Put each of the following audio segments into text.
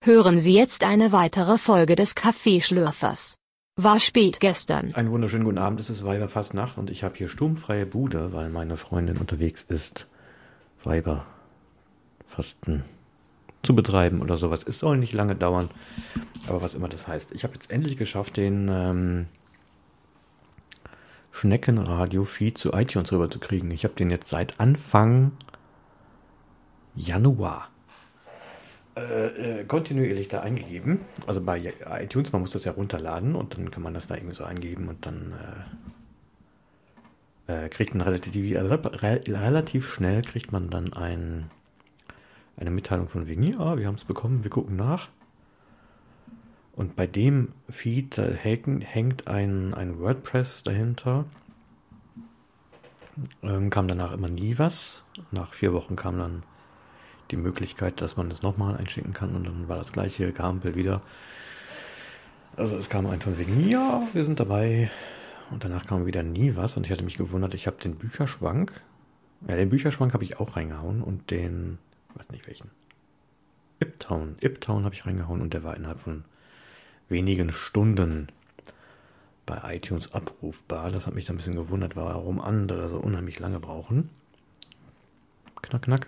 Hören Sie jetzt eine weitere Folge des Kaffeeschlürfers. War spät gestern. Einen wunderschönen guten Abend, es ist Weiberfastnacht und ich habe hier sturmfreie Bude, weil meine Freundin unterwegs ist, Weiberfasten zu betreiben oder sowas. Es soll nicht lange dauern, aber was immer das heißt. Ich habe jetzt endlich geschafft, den Schneckenradio-Feed zu iTunes rüberzukriegen. Ich habe den jetzt seit Anfang Januar kontinuierlich da eingegeben. Also bei iTunes, man muss das ja runterladen und dann kann man das da irgendwie so eingeben und dann kriegt man relativ schnell kriegt man dann eine Mitteilung von wegen, ja, wir haben es bekommen, wir gucken nach. Und bei dem Feed hängt ein WordPress dahinter. Kam danach immer nie was. Nach 4 Wochen kam dann die Möglichkeit, dass man das nochmal einschicken kann und dann war das gleiche Gehampel wieder. Also es kam einfach wegen, ja, wir sind dabei und danach kam wieder nie was und ich hatte mich gewundert, ich habe den Bücherschrank habe ich auch reingehauen und den, weiß nicht welchen, Iptown habe ich reingehauen und der war innerhalb von wenigen Stunden bei iTunes abrufbar. Das hat mich dann ein bisschen gewundert, warum andere so unheimlich lange brauchen. Knack, knack.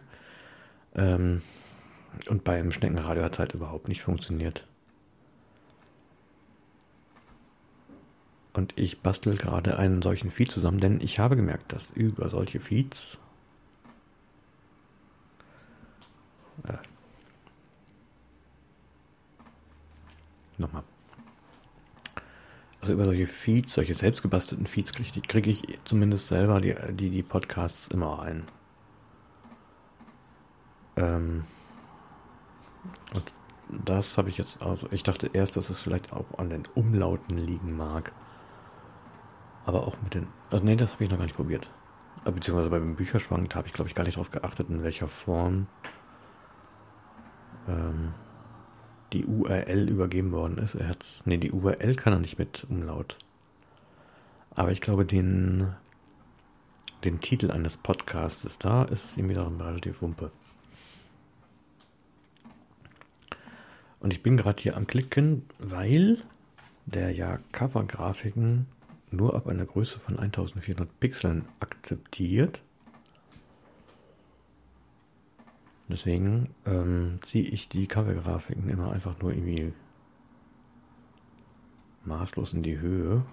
Und beim Schneckenradio hat es halt überhaupt nicht funktioniert. Und ich bastel gerade einen solchen Feed zusammen, denn ich habe gemerkt, dass über solche Feeds Also über solche Feeds, solche selbstgebastelten Feeds kriege ich zumindest selber die Podcasts immer ein. Und das habe ich jetzt, also ich dachte erst, dass es vielleicht auch an den Umlauten liegen mag. Aber auch mit den, also nee, das habe ich noch gar nicht probiert. Beziehungsweise beim Bücherschrank, da habe ich glaube ich gar nicht drauf geachtet, in welcher Form die URL übergeben worden ist. Die URL kann er nicht mit Umlaut. Aber ich glaube, den Titel eines Podcasts, da ist es ihm wiederum relativ wumpe. Und ich bin gerade hier am Klicken, weil der ja Covergrafiken nur ab einer Größe von 1400 Pixeln akzeptiert. Deswegen ziehe ich die Covergrafiken immer einfach nur irgendwie maßlos in die Höhe.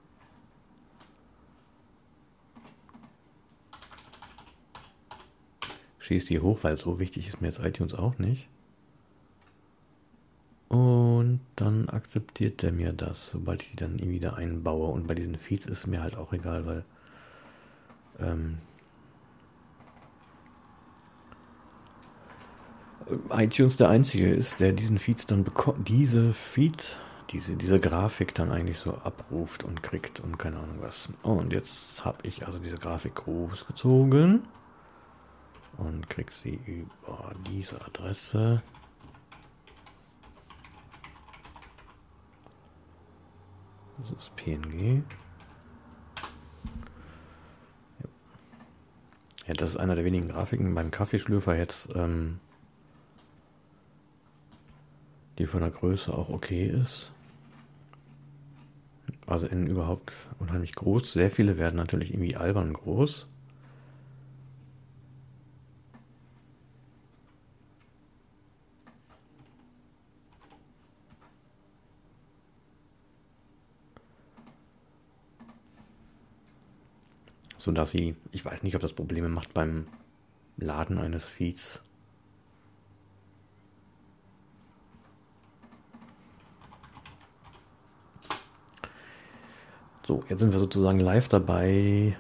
Schieße die hoch, weil so wichtig ist mir jetzt iTunes auch nicht. Und dann akzeptiert der mir das, sobald ich die dann irgendwie da einbaue. Und bei diesen Feeds ist es mir halt auch egal, weil iTunes der einzige ist, der diesen Feeds dann bekommt, diese Grafik dann eigentlich so abruft und kriegt und keine Ahnung was. Und jetzt habe ich also diese Grafik großgezogen und kriege sie über diese Adresse. Das ist PNG. Ja, das ist einer der wenigen Grafiken beim Kaffeeschlürfer jetzt, die von der Größe auch okay ist. Also in überhaupt unheimlich groß. Sehr viele werden natürlich irgendwie albern groß. Sodass ich weiß nicht, ob das Probleme macht beim Laden eines Feeds. So, jetzt sind wir sozusagen live dabei,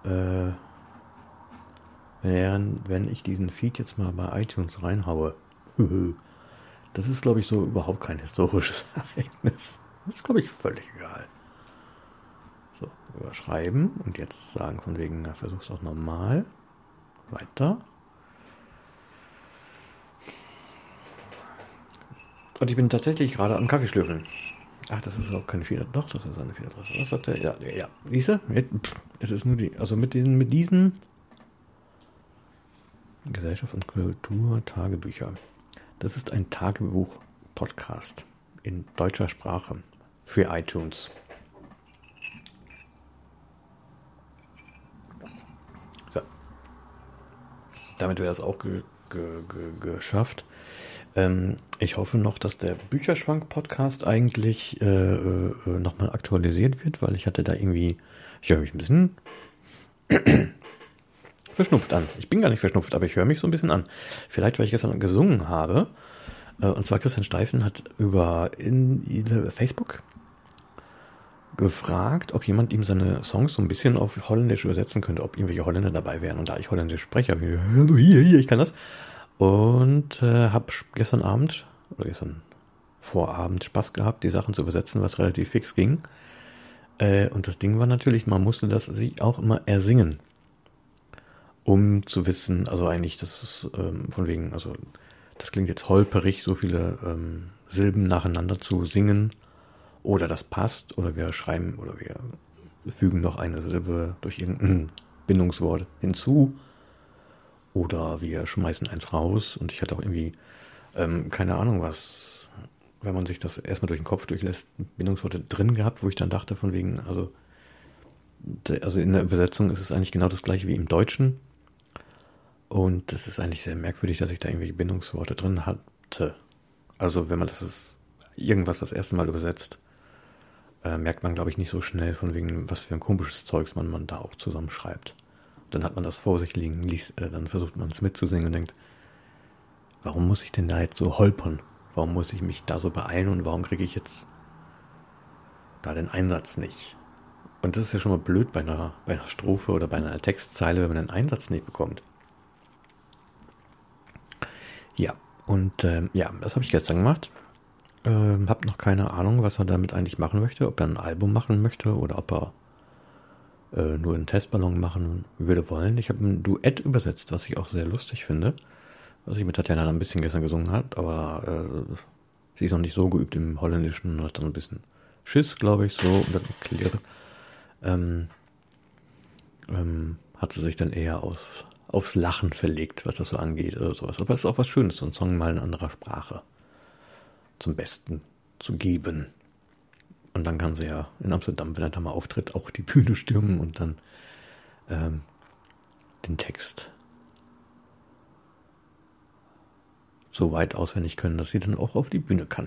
wenn ich diesen Feed jetzt mal bei iTunes reinhaue. Das ist, glaube ich, so überhaupt kein historisches Ereignis. Das ist, glaube ich, völlig egal. So, überschreiben und jetzt sagen von wegen, na, versuch's auch normal. Weiter. Und ich bin tatsächlich gerade am Kaffeeschlürfeln. Ach, das ist überhaupt keine Fehler. Doch, das ist eine Fehladresse. Was sagt der? Ja. Siehst du? Es ist nur also mit diesen Gesellschaft und Kultur Tagebücher. Das ist ein Tagebuch Podcast in deutscher Sprache für iTunes. So. Damit wäre das auch geschafft. Ich hoffe noch, dass der Bücherschwank-Podcast eigentlich nochmal aktualisiert wird, weil ich hatte da irgendwie, ich höre mich ein bisschen verschnupft an. Ich bin gar nicht verschnupft, aber ich höre mich so ein bisschen an. Vielleicht, weil ich gestern gesungen habe. Und zwar Christian Steifen hat über Facebook gefragt, ob jemand ihm seine Songs so ein bisschen auf Holländisch übersetzen könnte, ob irgendwelche Holländer dabei wären. Und da ich Holländisch spreche, habe ich gesagt, hallo, hier, ich kann das. Und habe gestern Vorabend Spaß gehabt, die Sachen zu übersetzen, was relativ fix ging. Und das Ding war natürlich, man musste das sich auch immer ersingen, um zu wissen, also eigentlich, das ist von wegen, also das klingt jetzt holperig, so viele Silben nacheinander zu singen, oder das passt, oder wir schreiben, oder wir fügen noch eine Silbe durch irgendein Bindungswort hinzu, oder wir schmeißen eins raus. Und ich hatte auch irgendwie, keine Ahnung was, wenn man sich das erstmal durch den Kopf durchlässt, Bindungsworte drin gehabt, wo ich dann dachte von wegen, also in der Übersetzung ist es eigentlich genau das gleiche wie im Deutschen. Und das ist eigentlich sehr merkwürdig, dass ich da irgendwelche Bindungsworte drin hatte. Also wenn man irgendwas das erste Mal übersetzt, merkt man, glaube ich, nicht so schnell von wegen, was für ein komisches Zeugs man da auch zusammenschreibt. Dann hat man das vor sich liegen, dann versucht man es mitzusingen und denkt, warum muss ich denn da jetzt so holpern? Warum muss ich mich da so beeilen und warum kriege ich jetzt da den Einsatz nicht? Und das ist ja schon mal blöd bei einer Strophe oder bei einer Textzeile, wenn man den Einsatz nicht bekommt. Ja, und das habe ich gestern gemacht. Hab noch keine Ahnung, was er damit eigentlich machen möchte. Ob er ein Album machen möchte oder ob er nur einen Testballon machen würde wollen. Ich habe ein Duett übersetzt, was ich auch sehr lustig finde. Was ich mit Tatjana ein bisschen gestern gesungen hat, aber sie ist noch nicht so geübt im Holländischen, hat dann ein bisschen Schiss, glaube ich, so. Und dann erklärt, hat sie sich dann eher aufs Lachen verlegt, was das so angeht oder sowas. Aber es ist auch was Schönes, so einen Song mal in anderer Sprache zum Besten zu geben. Und dann kann sie ja in Amsterdam, wenn er da mal auftritt, auch die Bühne stürmen und dann den Text so weit auswendig können, dass sie dann auch auf die Bühne kann.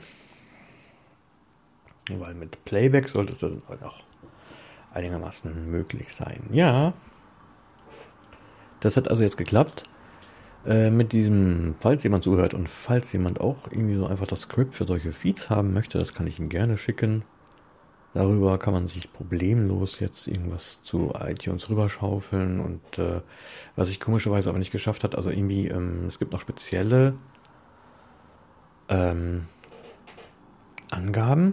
Weil mit Playback sollte es dann auch einigermaßen möglich sein. Ja, das hat also jetzt geklappt. Mit diesem, falls jemand zuhört und falls jemand auch irgendwie so einfach das Skript für solche Feeds haben möchte, das kann ich ihm gerne schicken. Darüber kann man sich problemlos jetzt irgendwas zu iTunes rüberschaufeln und was ich komischerweise aber nicht geschafft hat, also irgendwie, es gibt noch spezielle Angaben,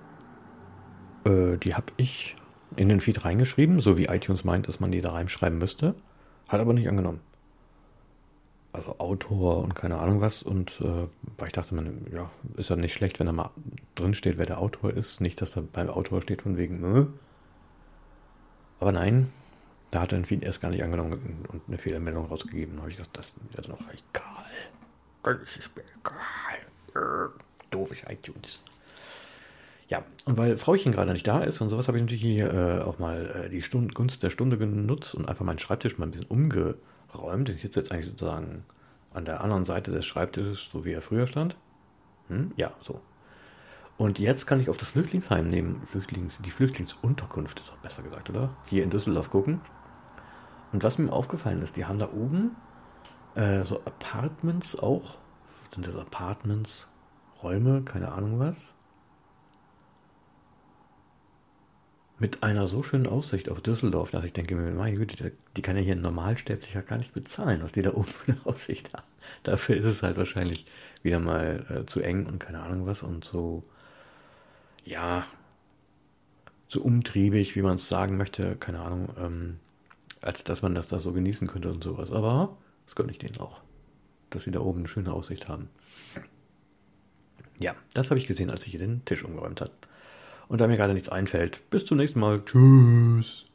die habe ich in den Feed reingeschrieben, so wie iTunes meint, dass man die da reinschreiben müsste, hat aber nicht angenommen. Also Autor und keine Ahnung was und weil ich dachte, ja, ist ja nicht schlecht, wenn da mal drin steht, wer der Autor ist, nicht, dass da beim Autor steht von wegen, aber nein, da hat er den Feed erst gar nicht angenommen und eine Fehlermeldung rausgegeben. Da habe ich gedacht, das ist mir noch egal. Das ist mir egal. Doofes iTunes. Ja, und weil Frauchen gerade nicht da ist und sowas, habe ich natürlich hier auch mal die Gunst der Stunde genutzt und einfach meinen Schreibtisch mal ein bisschen umgeräumt. Ich sitze jetzt eigentlich sozusagen an der anderen Seite des Schreibtisches, so wie er früher stand. Ja, so. Und jetzt kann ich auf das Flüchtlingsheim nehmen, die Flüchtlingsunterkunft ist auch besser gesagt, oder? Hier in Düsseldorf gucken. Und was mir aufgefallen ist, die haben da oben so Apartments auch. Sind das Apartments? Räume? Keine Ahnung was. Mit einer so schönen Aussicht auf Düsseldorf, dass ich denke mir, meine Güte, die kann ja hier ein Normalsterblicher gar nicht bezahlen, was die da oben für eine Aussicht haben. Dafür ist es halt wahrscheinlich wieder mal zu eng und keine Ahnung was und so, ja, so umtriebig, wie man es sagen möchte, keine Ahnung, als dass man das da so genießen könnte und sowas. Aber das gönne ich denen auch, dass sie da oben eine schöne Aussicht haben. Ja, das habe ich gesehen, als ich hier den Tisch umgeräumt habe. Und da mir gerade nichts einfällt, bis zum nächsten Mal. Tschüss.